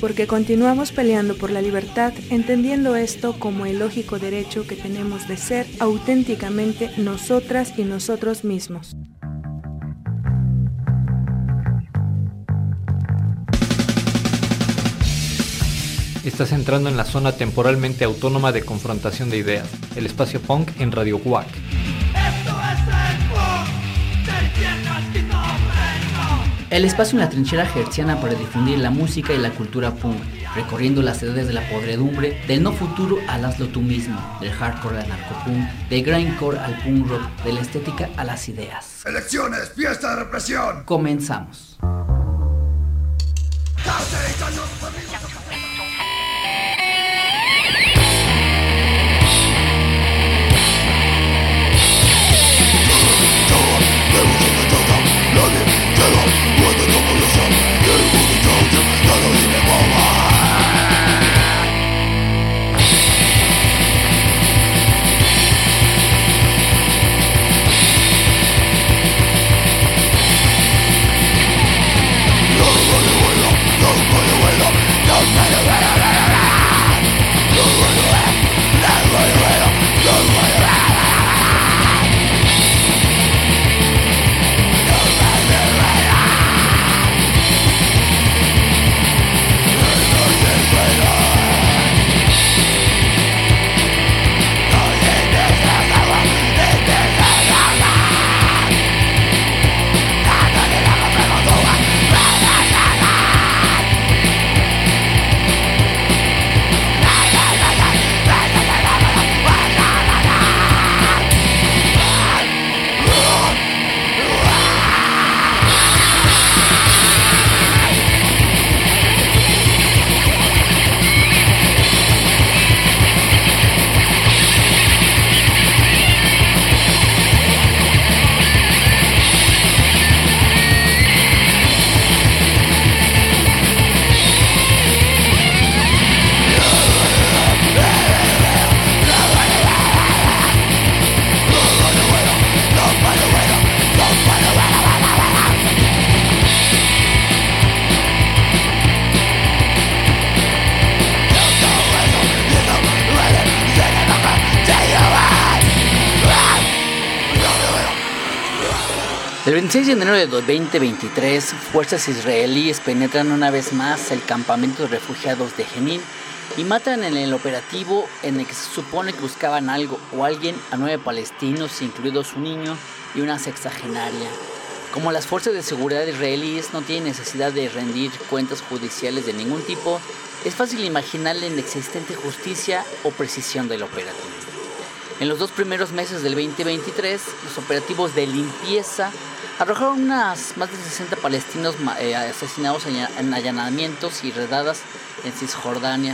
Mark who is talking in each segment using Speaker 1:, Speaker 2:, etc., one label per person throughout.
Speaker 1: porque continuamos peleando por la libertad, entendiendo esto como el lógico derecho que tenemos de ser auténticamente nosotras y nosotros mismos.
Speaker 2: Estás entrando en la zona temporalmente autónoma de confrontación de ideas, el espacio punk en Radio WAC.
Speaker 3: El espacio en la trinchera hertziana para difundir la música y la cultura punk, recorriendo las edades de la podredumbre, del no futuro al hazlo tú mismo, del hardcore al narcopunk, del grindcore al punk rock, de la estética a las ideas.
Speaker 4: ¡Elecciones! ¡Fiesta de represión!
Speaker 3: Comenzamos. El 26 de enero de 2023, fuerzas israelíes penetran una vez más el campamento de refugiados de Jenin y matan en el operativo en el que se supone que buscaban algo o alguien a 9 palestinos, incluidos un niño y una sexagenaria. Como las fuerzas de seguridad israelíes no tienen necesidad de rendir cuentas judiciales de ningún tipo, es fácil imaginar la inexistente justicia o precisión del operativo. En los 2 primeros meses del 2023, los operativos de limpieza arrojaron más de 60 palestinos asesinados en allanamientos y redadas en Cisjordania,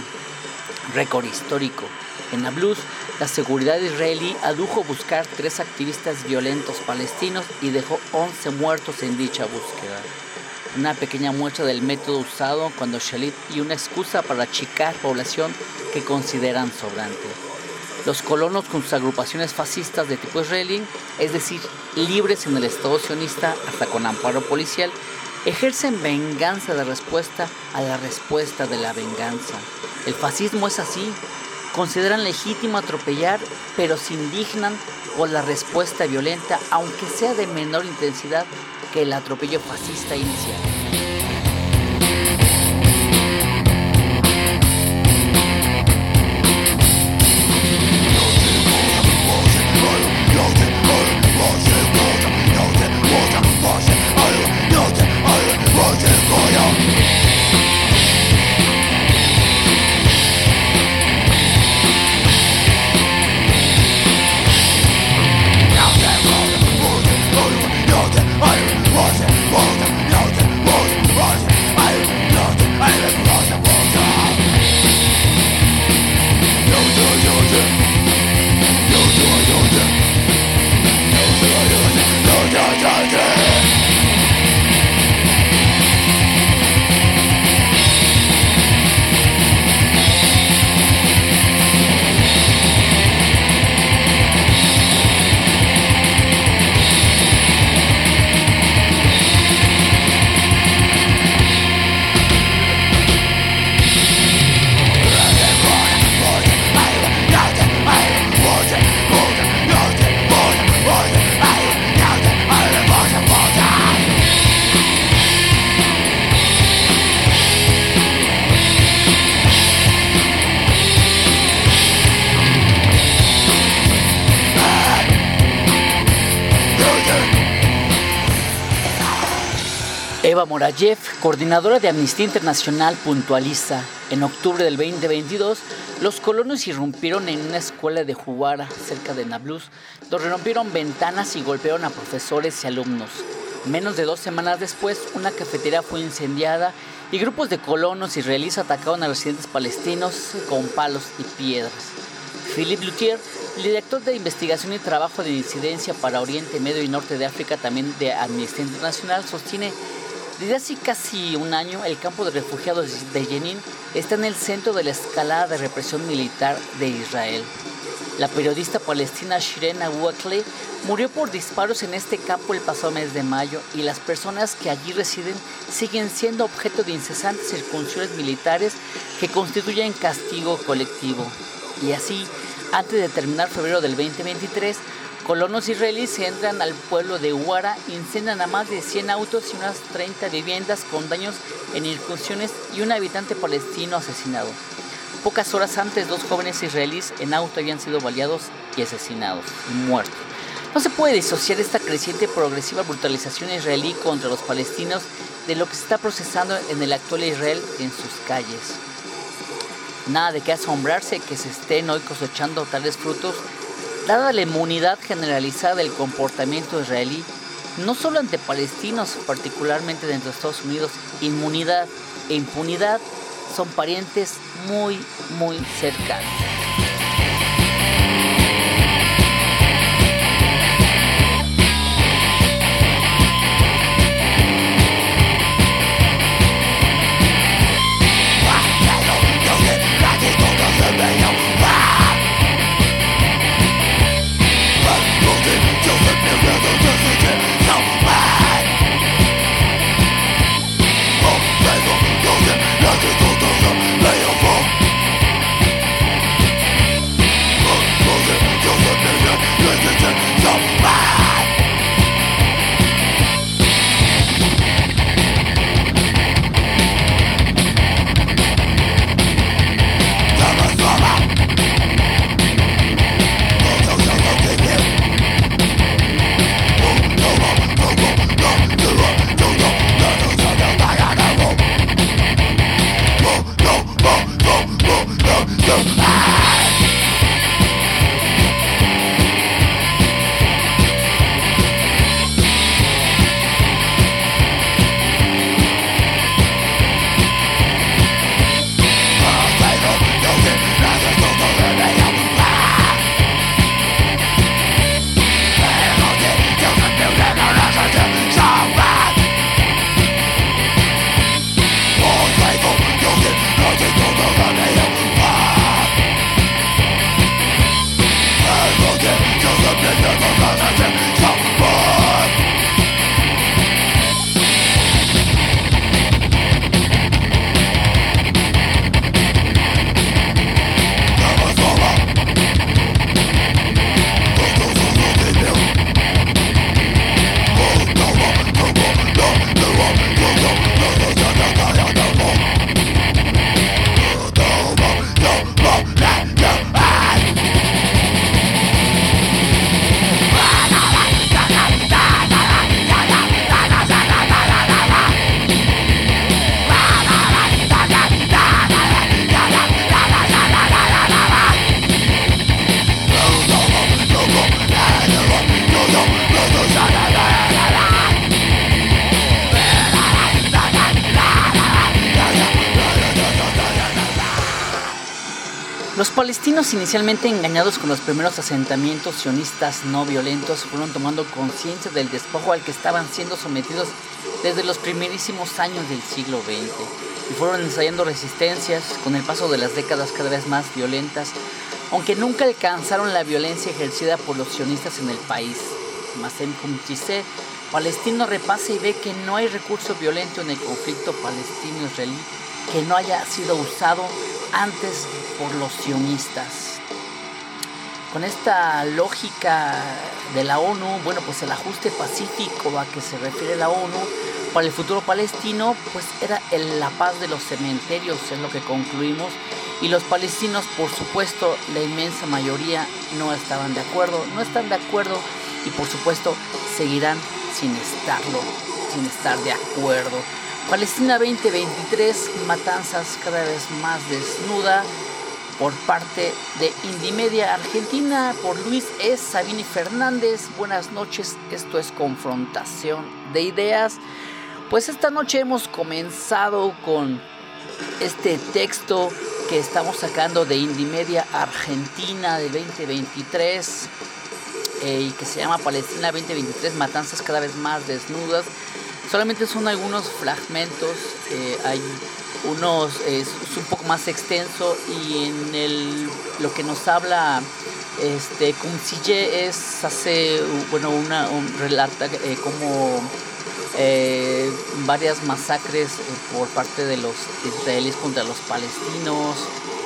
Speaker 3: récord histórico. En Nablus, la seguridad israelí adujo buscar 3 activistas violentos palestinos y dejó 11 muertos en dicha búsqueda. Una pequeña muestra del método usado cuando Shalit y una excusa para achicar población que consideran sobrante. Los colonos con sus agrupaciones fascistas de tipo israelí, es decir, libres en el Estado sionista hasta con amparo policial, ejercen venganza de respuesta a la respuesta de la venganza. El fascismo es así, consideran legítimo atropellar, pero se indignan por la respuesta violenta, aunque sea de menor intensidad que el atropello fascista inicial. Eva Morayev, coordinadora de Amnistía Internacional, puntualiza: en octubre del 2022, los colonos irrumpieron en una escuela de Huwara, cerca de Nablus, donde rompieron ventanas y golpearon a profesores y alumnos. Menos de 2 semanas después, una cafetería fue incendiada y grupos de colonos israelíes atacaron a residentes palestinos con palos y piedras. Philippe Luthier, director de Investigación y Trabajo de Incidencia para Oriente Medio y Norte de África, también de Amnistía Internacional, sostiene: desde hace casi un año, el campo de refugiados de Jenin está en el centro de la escalada de represión militar de Israel. La periodista palestina Shirin Abu Akleh murió por disparos en este campo el pasado mes de mayo, y las personas que allí residen siguen siendo objeto de incesantes incursiones militares que constituyen castigo colectivo. Y así, antes de terminar febrero del 2023, colonos israelíes entran al pueblo de Huwara, incendian a más de 100 autos y unas 30 viviendas con daños en incursiones y un habitante palestino asesinado. Pocas horas antes, 2 jóvenes israelíes en auto habían sido baleados y asesinados, muertos. No se puede disociar esta creciente y progresiva brutalización israelí contra los palestinos de lo que se está procesando en el actual Israel en sus calles. Nada de qué asombrarse que se estén hoy cosechando tales frutos, dada la inmunidad generalizada del comportamiento israelí, no solo ante palestinos, particularmente dentro de Estados Unidos. Inmunidad e impunidad son parientes muy cercanos. Los palestinos, inicialmente engañados con los primeros asentamientos sionistas no violentos, fueron tomando conciencia del despojo al que estaban siendo sometidos desde los primerísimos años del siglo XX, y fueron ensayando resistencias con el paso de las décadas cada vez más violentas, aunque nunca alcanzaron la violencia ejercida por los sionistas en el país. Mazen Kumtise, palestino, repasa y ve que no hay recurso violento en el conflicto palestino-israelí que no haya sido usado antes por los sionistas. Con esta lógica de la ONU, pues el ajuste pacífico a que se refiere la ONU para el futuro palestino, pues era la paz de los cementerios, es lo que concluimos, y los palestinos, por supuesto, la inmensa mayoría no están de acuerdo, y por supuesto seguirán sin estarlo. sin estar de acuerdo. Palestina 2023, matanzas cada vez más desnuda, por parte de Indymedia Argentina, por Luis E. Sabini Fernández. Buenas noches, esto es Confrontación de Ideas. Pues esta noche hemos comenzado con este texto que estamos sacando de Indymedia Argentina de 2023 y que se llama Palestina 2023, matanzas cada vez más desnudas. Solamente son algunos fragmentos, hay unos, es un poco más extenso, y en lo que nos habla Kumsille relata como varias masacres por parte de los israelíes contra los palestinos.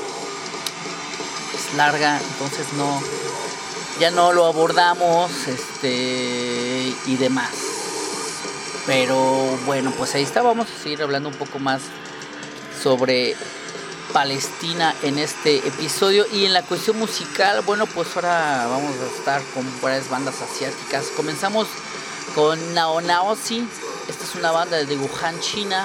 Speaker 3: Es larga, entonces ya no lo abordamos y demás. Pero bueno, pues ahí está. Vamos a seguir hablando un poco más sobre Palestina en este episodio. Y en la cuestión musical, bueno, pues ahora vamos a estar con varias bandas asiáticas. Comenzamos con Nao Naosi. Esta es una banda de Wuhan, China.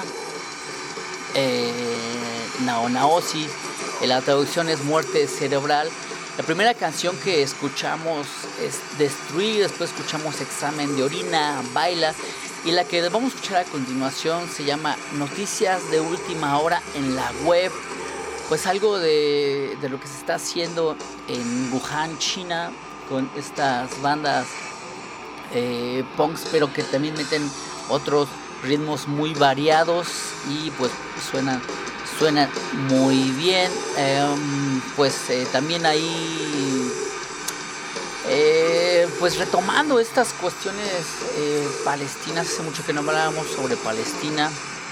Speaker 3: Nao Naosi, la traducción es muerte cerebral. La primera canción que escuchamos es Destruir, después escuchamos Examen de orina, Baila, y la que vamos a escuchar a continuación se llama Noticias de última hora en la web. Pues algo de lo que se está haciendo en Wuhan, China, con estas bandas punks, pero que también meten otros ritmos muy variados y pues suenan muy bien. También ahí pues retomando estas cuestiones palestinas. Hace mucho que no hablábamos sobre Palestina,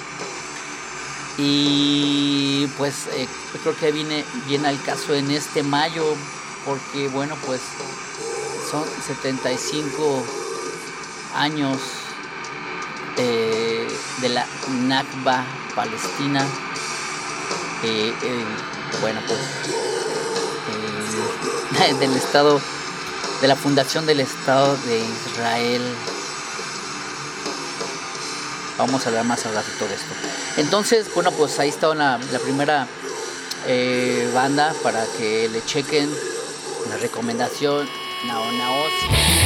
Speaker 3: y pues creo que viene bien al caso en este mayo, porque bueno, pues son 75 años de la Nakba palestina. Del Estado, de la fundación del Estado de Israel. Vamos a hablar más al ratito de esto. Entonces, bueno, pues ahí está la primera banda para que le chequen la recomendación, Nao Naosi.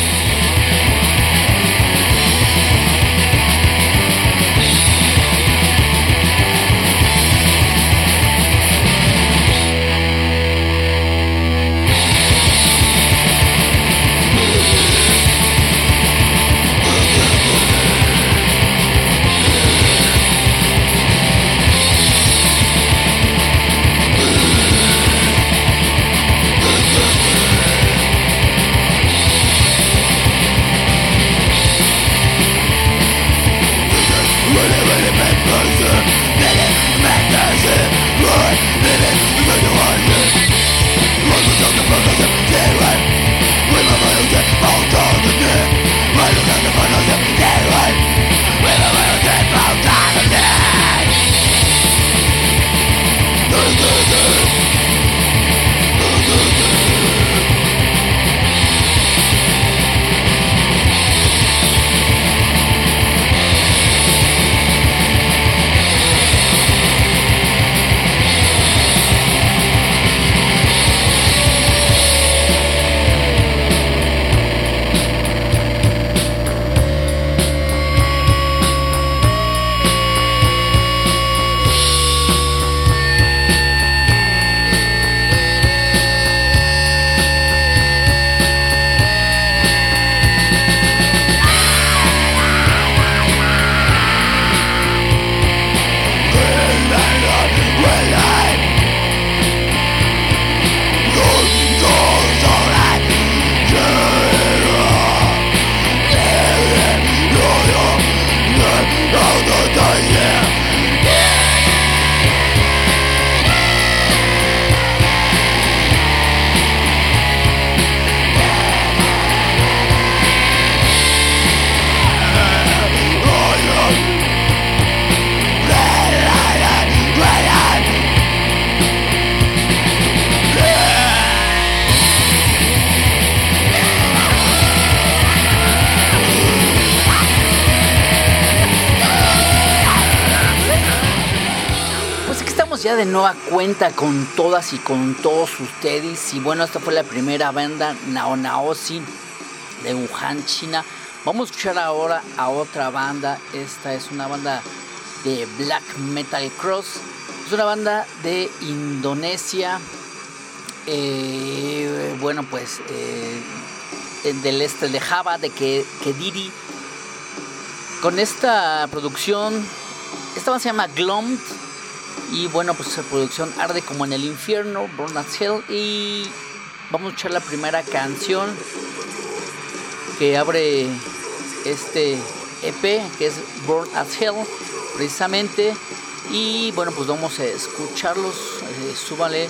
Speaker 3: ya de nueva cuenta con todas y con todos ustedes. Y bueno, esta fue la primera banda, Naonaosi, de Wuhan, China. Vamos a escuchar ahora a otra banda. Esta es una banda de Black Metal Cross. Es una banda de Indonesia. Bueno, pues del este de Java, de Kediri. Con esta producción, esta banda se llama Glomd. Y bueno, pues la producción arde como en el infierno, Burn as Hell. Y vamos a escuchar la primera canción que abre este EP, que es Burn as Hell, precisamente. Y bueno, pues vamos a escucharlos. Súbale.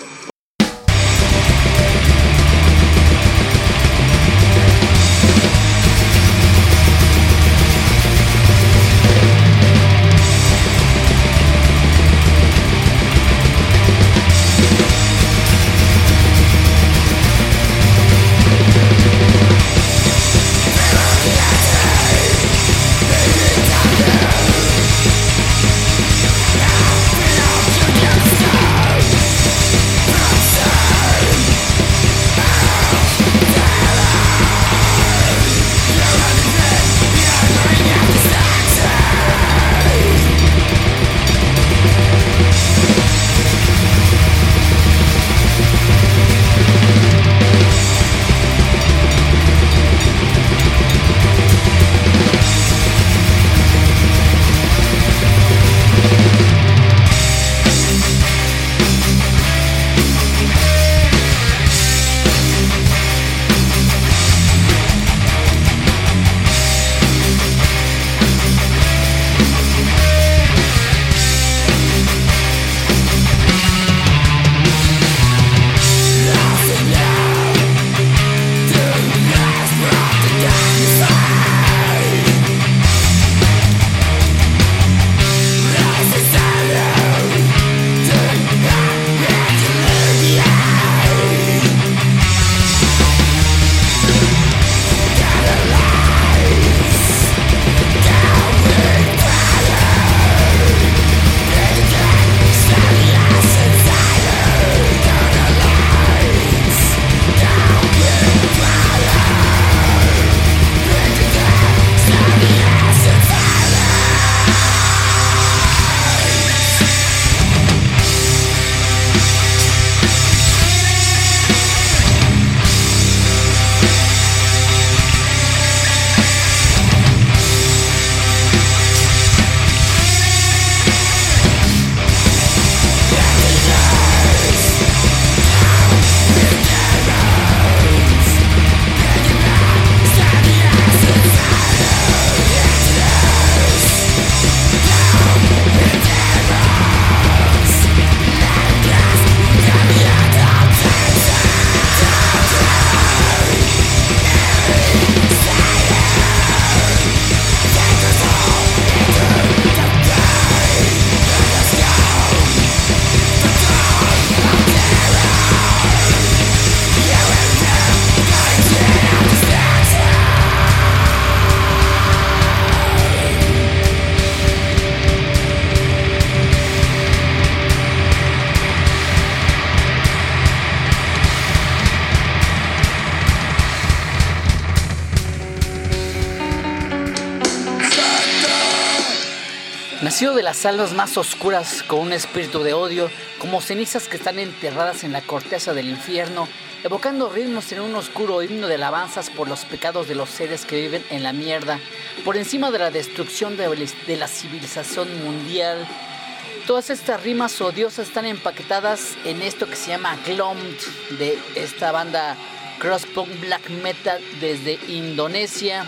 Speaker 3: Nacido de las almas más oscuras con un espíritu de odio, como cenizas que están enterradas en la corteza del infierno, evocando ritmos en un oscuro himno de alabanzas por los pecados de los seres que viven en la mierda, por encima de la destrucción de la civilización mundial. Todas estas rimas odiosas están empaquetadas en esto que se llama Glomd, de esta banda crosspunk black metal desde Indonesia.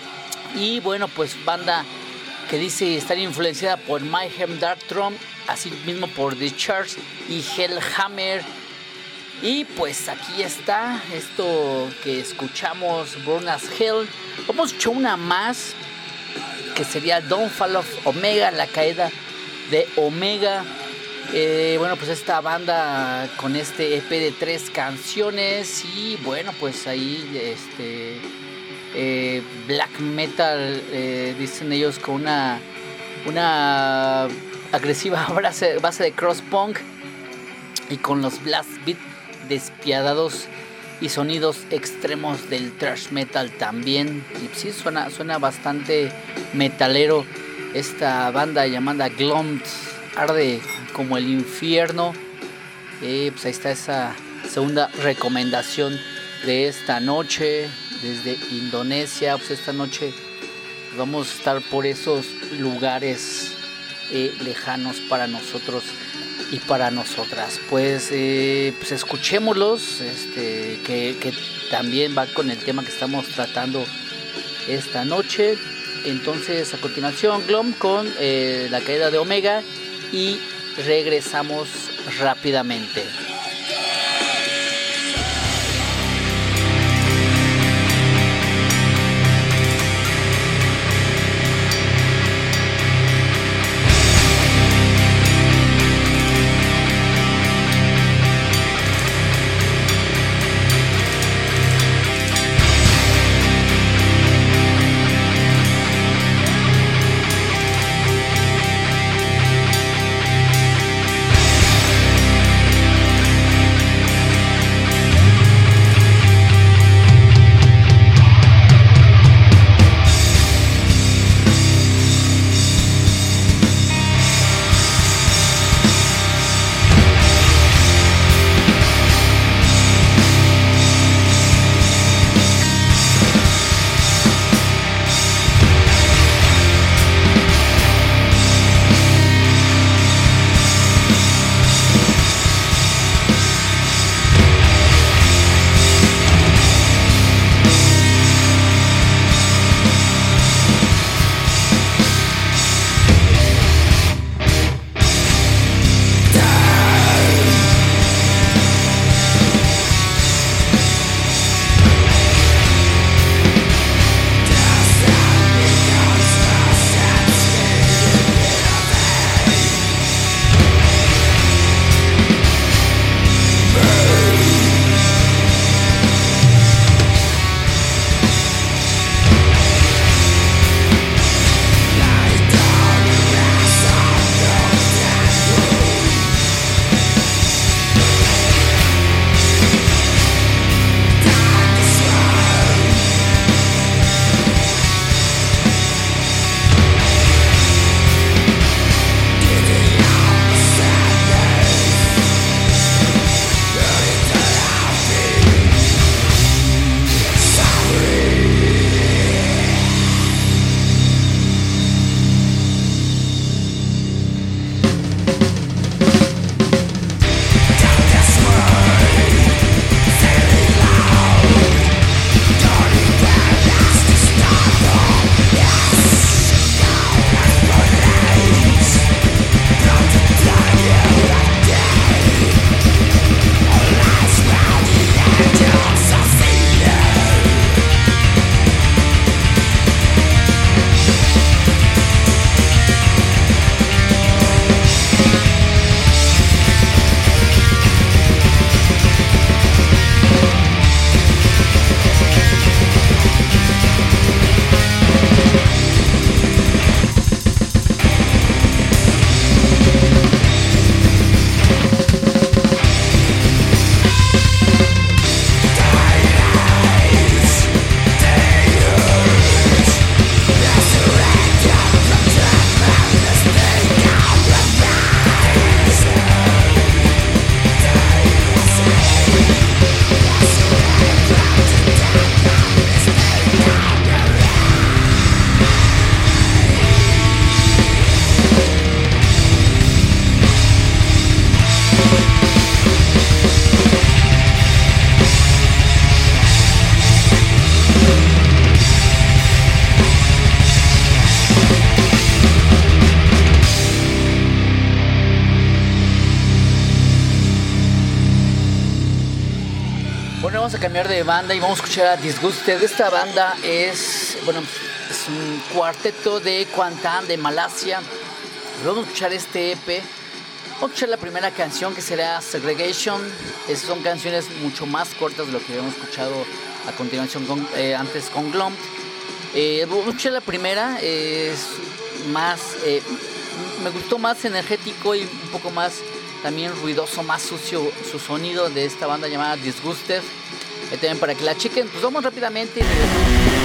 Speaker 3: Y bueno, pues banda que dice estar influenciada por Mayhem Darkthrone, así mismo por The Church y Hellhammer. Y pues aquí está esto que escuchamos, Burn as Hell. Vamos a echar una más, que sería Downfall of Omega, la caída de Omega. Bueno, pues esta banda con este EP de 3 canciones. Y bueno, pues ahí black metal, dicen ellos, con una agresiva base de cross punk y con los blast beat despiadados y sonidos extremos del thrash metal también. Y sí, suena bastante metalero. Esta banda llamada Glomd arde como el infierno. Pues ahí está esa segunda recomendación de esta noche desde Indonesia. Pues esta noche vamos a estar por esos lugares lejanos para nosotros y para nosotras. Pues escuchémoslos, que también va con el tema que estamos tratando esta noche. Entonces, a continuación, Glomd con La Caída de Omega, y regresamos rápidamente. Vamos a cambiar de banda y vamos a escuchar a Disgusted. Esta banda es un cuarteto de Kuantan de Malasia. Vamos a escuchar este EP. Vamos a escuchar la primera canción, que será Segregation. Son canciones mucho más cortas de lo que habíamos escuchado a continuación antes con Glomd. Vamos a escuchar la primera, es más me gustó más energético y un poco más también ruidoso, más sucio su sonido de esta banda llamada Disgusted. También para que la chequen. Pues vamos rápidamente y regresamos.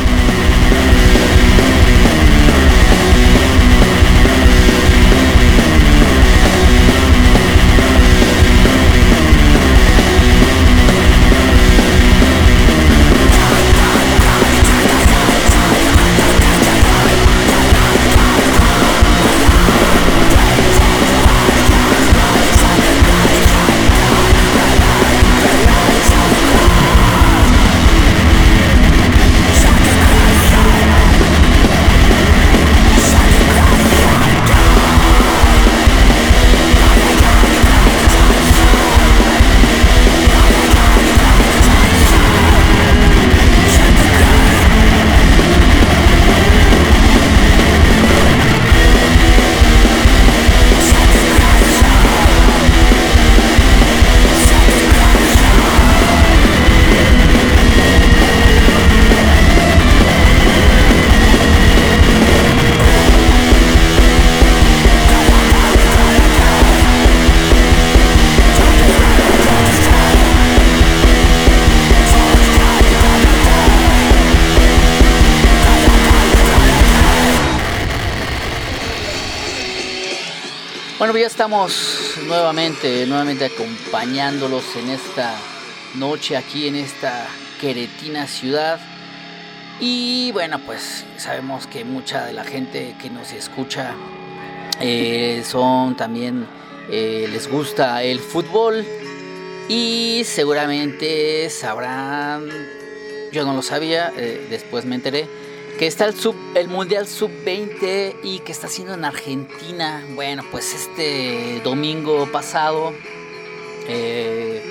Speaker 3: Bueno, ya estamos nuevamente acompañándolos en esta noche aquí en esta queretina ciudad. Y bueno, pues sabemos que mucha de la gente que nos escucha son también, les gusta el fútbol. Y seguramente sabrán, yo no lo sabía, después me enteré, que está el Mundial Sub-20 y que está haciendo en Argentina. Bueno, pues este domingo pasado, que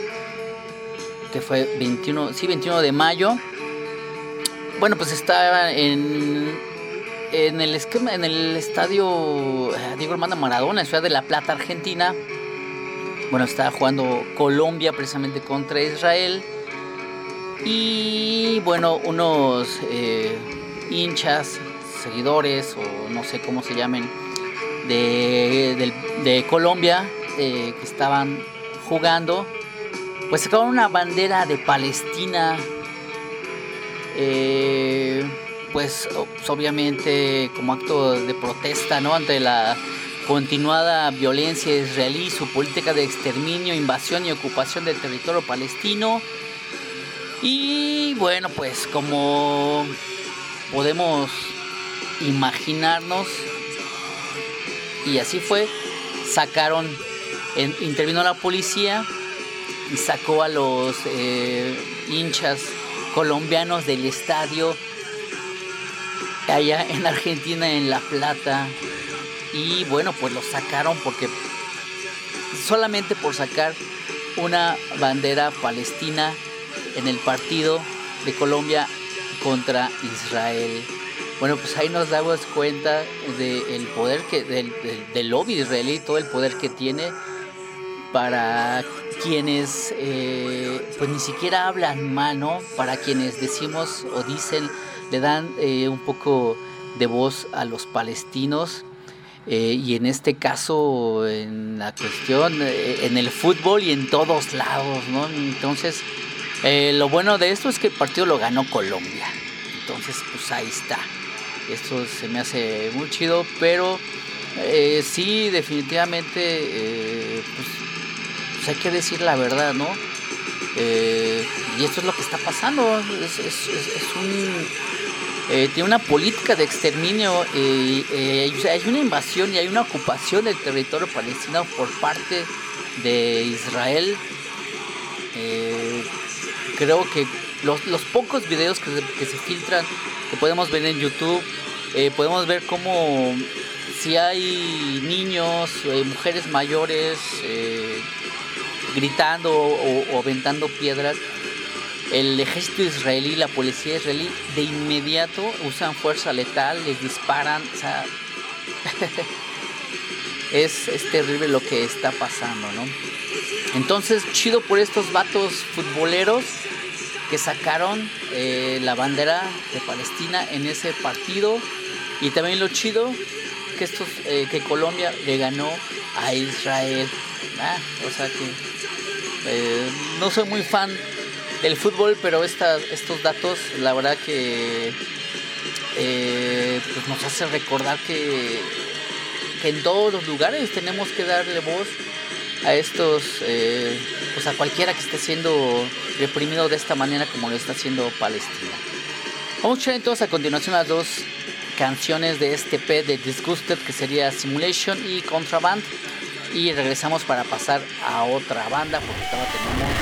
Speaker 3: fue 21 de mayo, bueno, pues estaba en el estadio Diego Armando Maradona, en Ciudad de La Plata, Argentina. Bueno, estaba jugando Colombia precisamente contra Israel. Y bueno, unos hinchas, seguidores o no sé cómo se llamen de Colombia que estaban jugando, pues sacaron una bandera de Palestina, pues obviamente como acto de protesta, ¿no?, ante la continuada violencia israelí, su política de exterminio, invasión y ocupación del territorio palestino. Y bueno, pues como podemos imaginarnos, y así fue, intervino la policía y sacó a los hinchas colombianos del estadio allá en Argentina, en La Plata. Y bueno, pues los sacaron porque solamente por sacar una bandera palestina en el partido de Colombia contra Israel. Bueno, pues ahí nos damos cuenta del poder del lobby israelí, todo el poder que tiene para quienes pues ni siquiera hablan mal, ¿no? Para quienes decimos o dicen, le dan un poco de voz a los palestinos. Y en este caso, en la cuestión, en el fútbol y en todos lados, ¿no? Entonces, lo bueno de esto es que el partido lo ganó Colombia. Entonces, pues ahí está. Esto se me hace muy chido, pero sí, definitivamente, pues hay que decir la verdad, ¿no? Y esto es lo que está pasando. Tiene una política de exterminio, hay una invasión y hay una ocupación del territorio palestino por parte de Israel. Creo que los pocos videos que se filtran, que podemos ver en YouTube, podemos ver cómo si hay niños, mujeres mayores gritando o aventando piedras, el ejército israelí, la policía israelí, de inmediato usan fuerza letal, les disparan, o sea, es terrible lo que está pasando, ¿no? Entonces, chido por estos vatos futboleros que sacaron la bandera de Palestina en ese partido. Y también lo chido que Colombia le ganó a Israel. O sea que no soy muy fan del fútbol, pero estos datos, la verdad que pues nos hace recordar que en todos los lugares tenemos que darle voz a estos, pues a cualquiera que esté siendo reprimido de esta manera como lo está haciendo Palestina. Vamos a escuchar entonces a continuación las dos canciones de este EP de Disgusted, que sería Simulation y Contraband, y regresamos para pasar a otra banda porque todavía tenemos...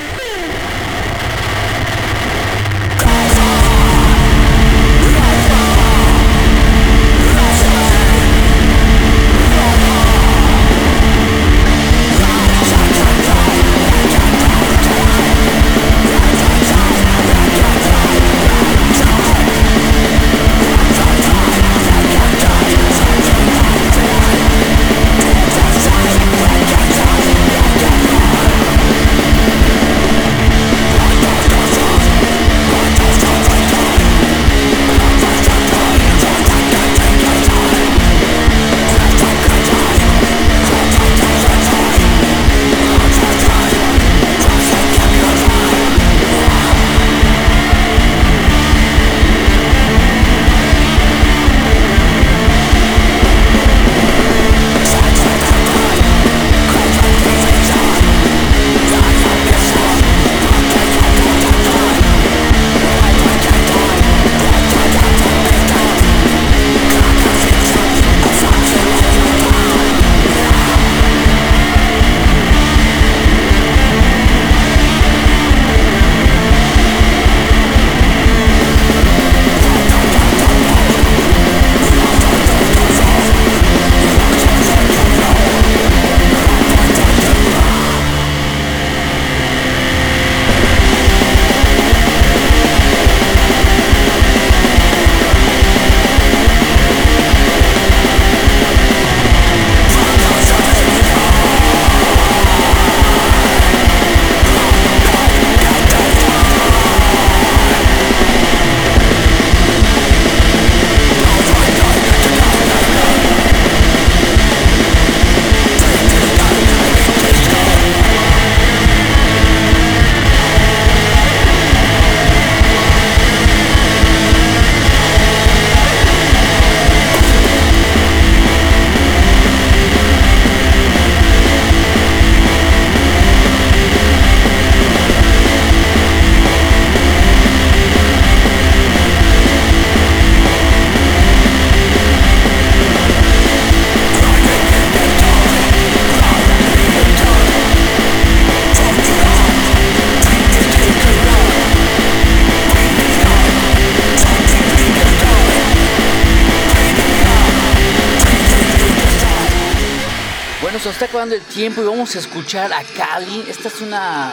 Speaker 3: Se está acabando el tiempo y vamos a escuchar a Kali. Esta es una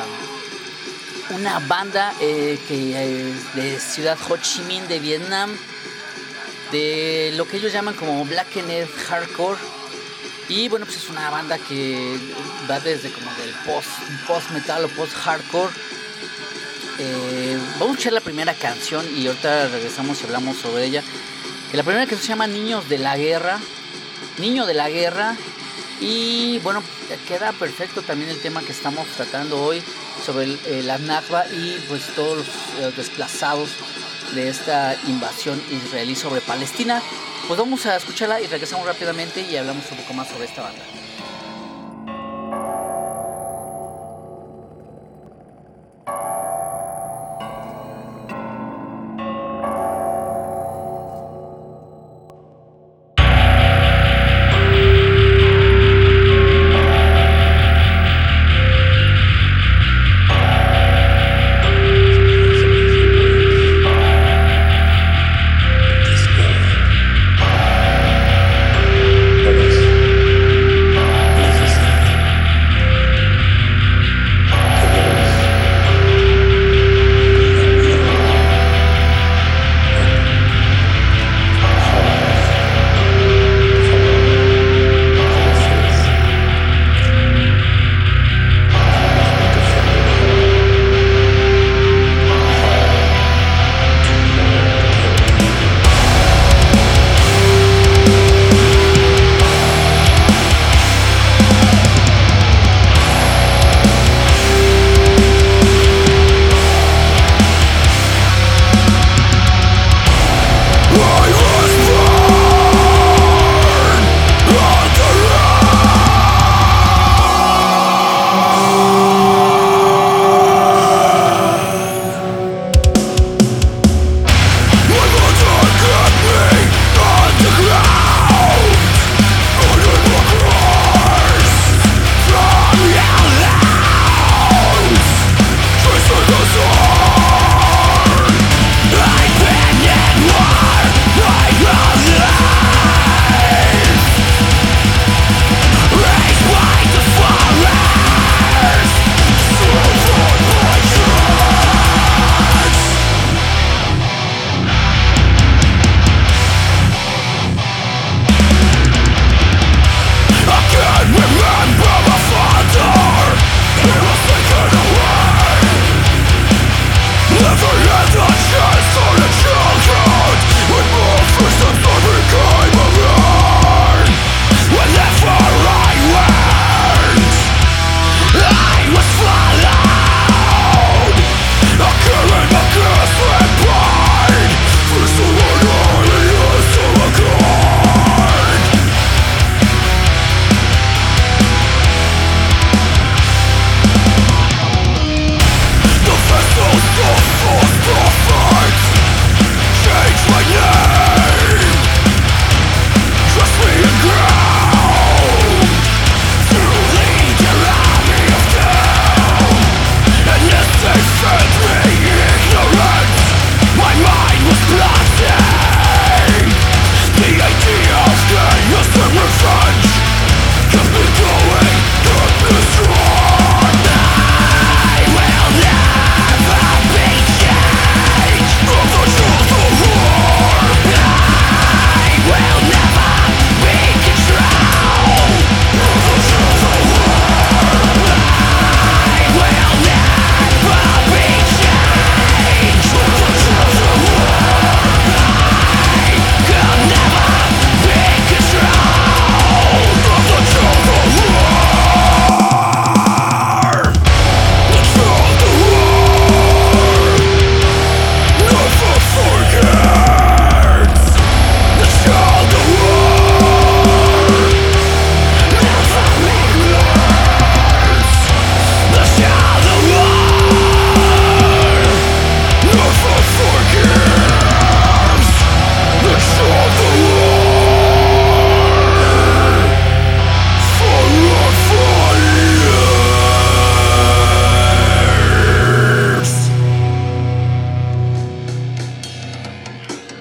Speaker 3: banda de ciudad Ho Chi Minh de Vietnam, de lo que ellos llaman como Black and Hardcore. Y bueno, pues es una banda que va desde como del post metal o post hardcore. Vamos a escuchar la primera canción y ahorita regresamos y hablamos sobre ella. La primera canción se llama Niño de la Guerra. Y bueno, queda perfecto también el tema que estamos tratando hoy sobre la Nakba y pues todos los desplazados de esta invasión israelí sobre Palestina. Pues vamos a escucharla y regresamos rápidamente y hablamos un poco más sobre esta banda.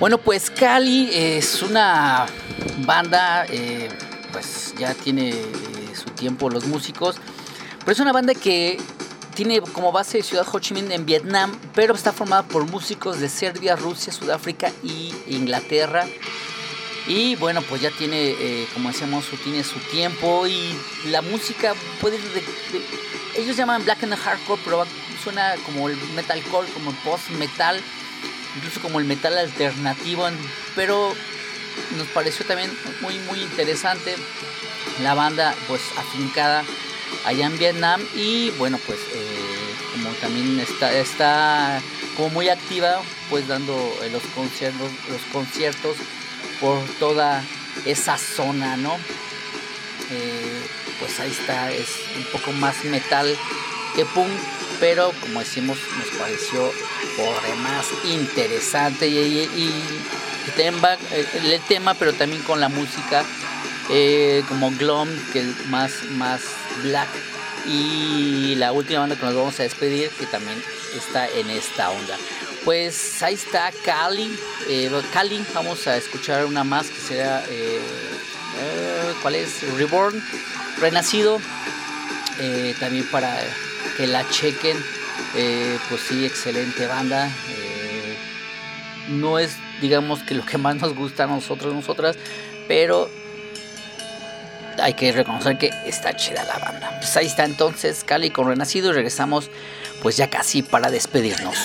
Speaker 3: Bueno, pues Cali es una banda, pues ya tiene su tiempo los músicos, pero es una banda que tiene como base Ciudad Ho Chi Minh en Vietnam, pero está formada por músicos de Serbia, Rusia, Sudáfrica y Inglaterra. Y bueno, pues ya tiene, como decíamos, tiene su tiempo y la música puede... ellos llaman black and hardcore, pero suena como el metalcore, como el post-metal, incluso como el metal alternativo, pero nos pareció también muy interesante la banda, pues afincada allá en Vietnam. Y bueno, pues como también está como muy activa, pues dando los conciertos por toda esa zona, ¿no? Pues ahí está, es un poco más metal que punk, pero como decimos, nos pareció por demás interesante y el tema, pero también con la música como Glom, que es más black, y la última banda que nos vamos a despedir, que también está en esta onda. Pues ahí está Cali, vamos a escuchar una más que será, ¿cuál es? Reborn, Renacido, también para que la chequen, pues sí, excelente banda, no es, digamos, que lo que más nos gusta a nosotras, pero hay que reconocer que está chida la banda. Pues ahí está entonces Cali con Renacido y regresamos pues ya casi para despedirnos.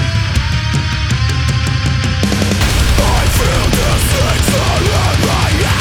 Speaker 5: I feel the things that let me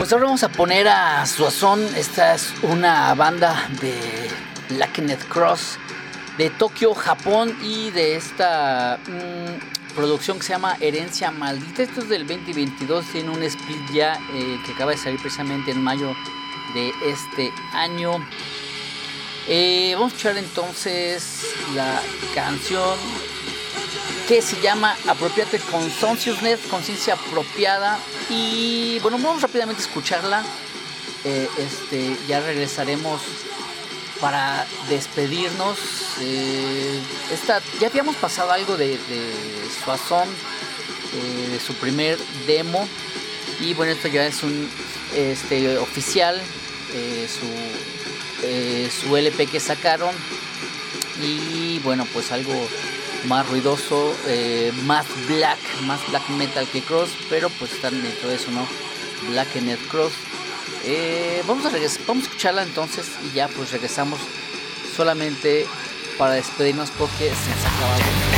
Speaker 3: pues ahora vamos a poner a Soazón. Esta es una banda de Blackened Cross de Tokio, Japón, y de esta producción que se llama Herencia Maldita. Esto es del 2022, tiene un split ya que acaba de salir precisamente en mayo de este año. Vamos a escuchar entonces la canción que se llama Appropriate Consciousness, conciencia apropiada. Y bueno, vamos rápidamente a escucharla. Ya regresaremos para despedirnos. Ya habíamos pasado algo de Soazón, de su primer demo. Y bueno, esto ya es un oficial, su LP que sacaron. Y bueno, pues algo más ruidoso, más black metal que Cross, pero pues están dentro de eso, ¿no? Blackened Cross. Vamos a escucharla entonces y ya pues regresamos solamente para despedirnos porque se nos ha acabado.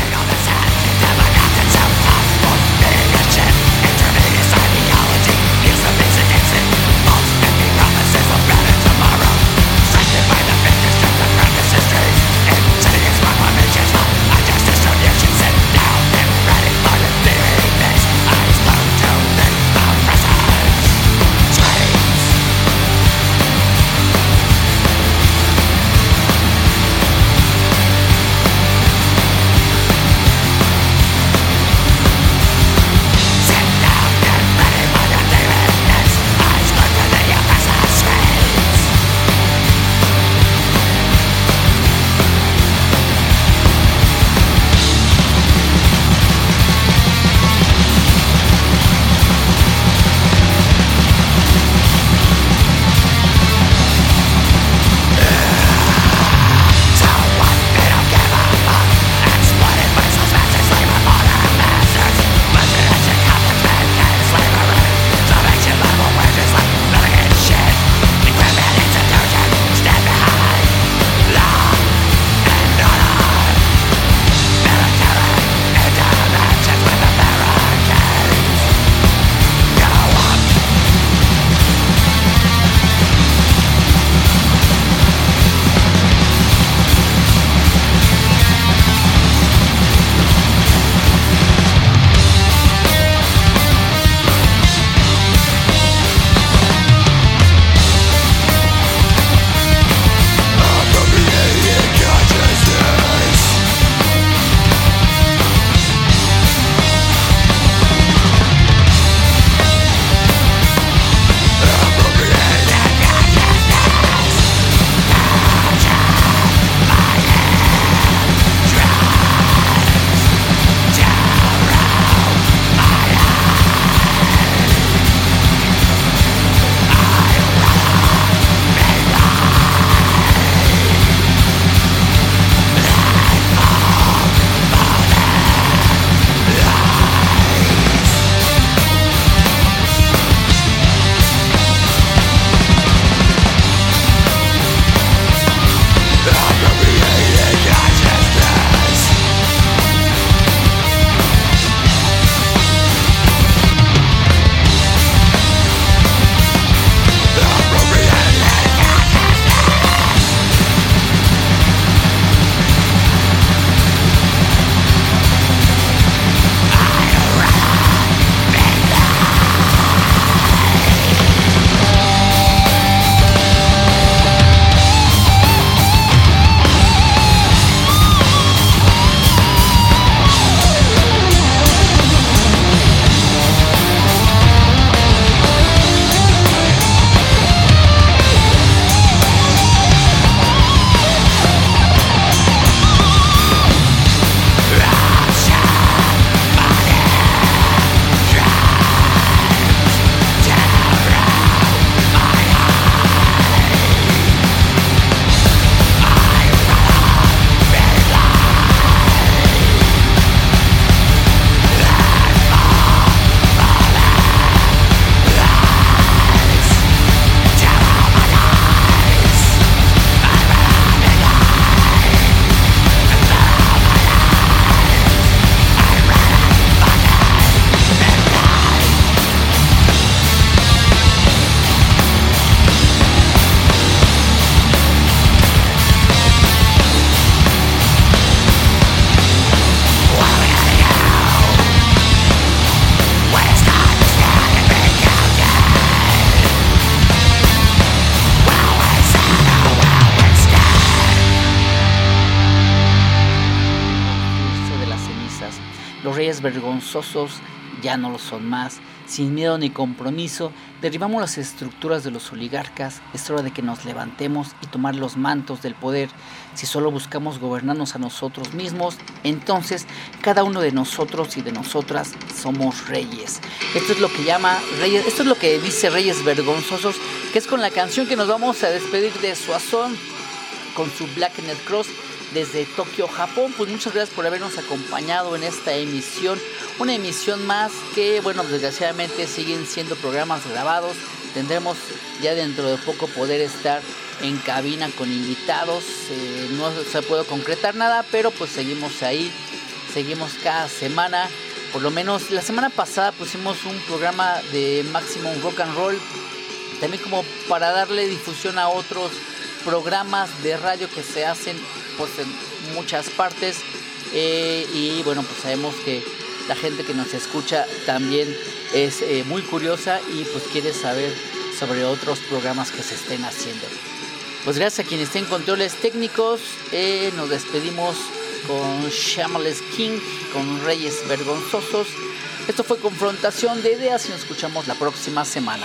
Speaker 3: reyes vergonzosos ya no lo son más. Sin miedo ni compromiso, derribamos las estructuras de los oligarcas. Es hora de que nos levantemos y tomar los mantos del poder. Si solo buscamos gobernarnos a nosotros mismos, entonces cada uno de nosotros y de nosotras somos reyes. Esto es lo que llama reyes, esto es lo que dice Reyes Vergonzosos, que es con la canción que nos vamos a despedir de Soazón con su Blackened Cross desde Tokio, Japón. Pues muchas gracias por habernos acompañado en esta emisión, una emisión más que, bueno, desgraciadamente siguen siendo programas grabados. Tendremos ya dentro de poco poder estar en cabina con invitados. No se puede concretar nada, pero pues seguimos ahí, seguimos cada semana. Por lo menos la semana pasada pusimos un programa de Maximum Rock and Roll, también como para darle difusión a otros programas de radio que se hacen pues en muchas partes, y bueno, pues sabemos que la gente que nos escucha también es muy curiosa y pues quiere saber sobre otros programas que se estén haciendo. Pues gracias a quien esté en controles técnicos. Nos despedimos con Shameless King, con Reyes Vergonzosos. Esto fue Confrontación de Ideas y nos escuchamos la próxima semana.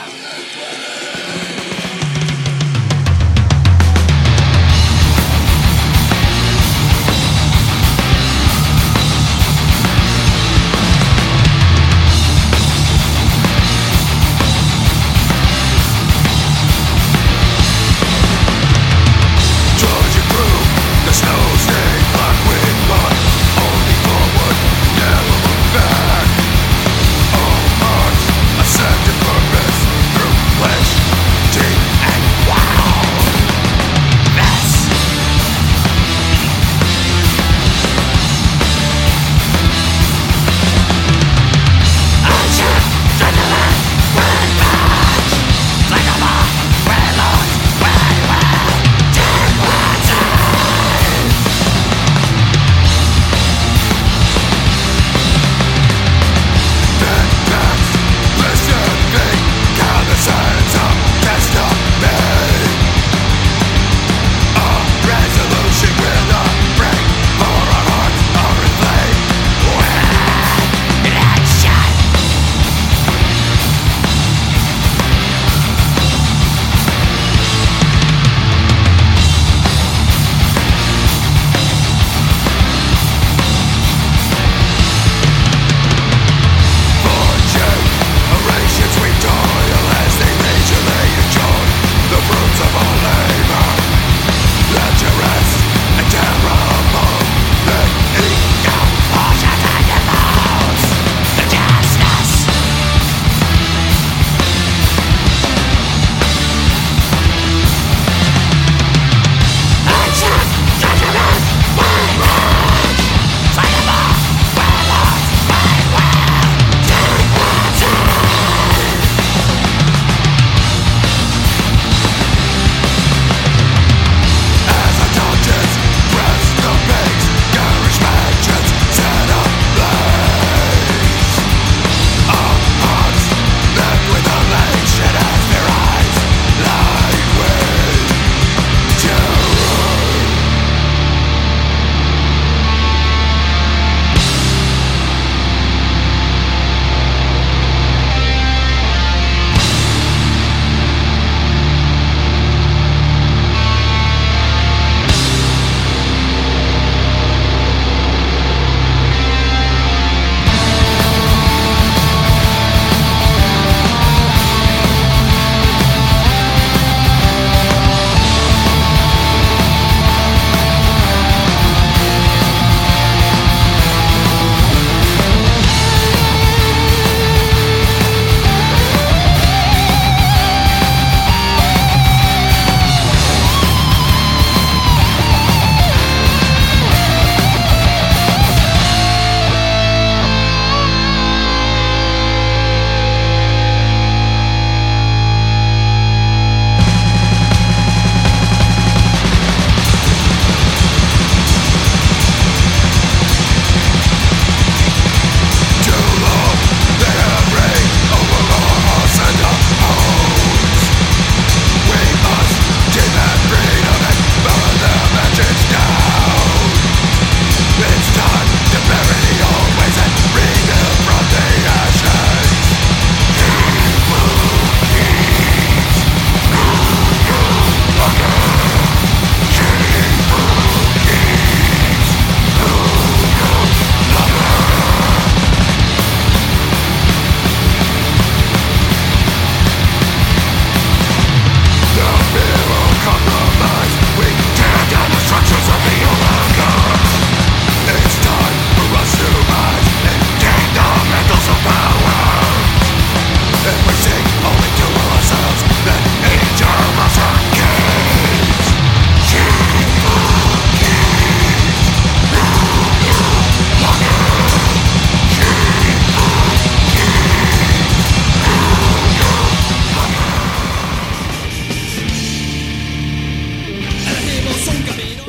Speaker 4: Flesh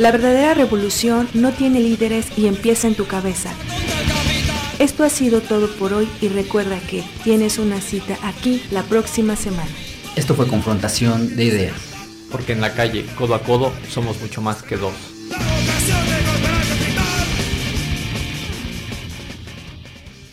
Speaker 1: La verdadera revolución no tiene líderes y empieza en tu cabeza. Esto ha sido todo por hoy y recuerda que tienes una cita aquí la próxima semana.
Speaker 3: Esto fue Confrontación de Ideas.
Speaker 2: Porque en la calle, codo a codo, somos mucho más que dos.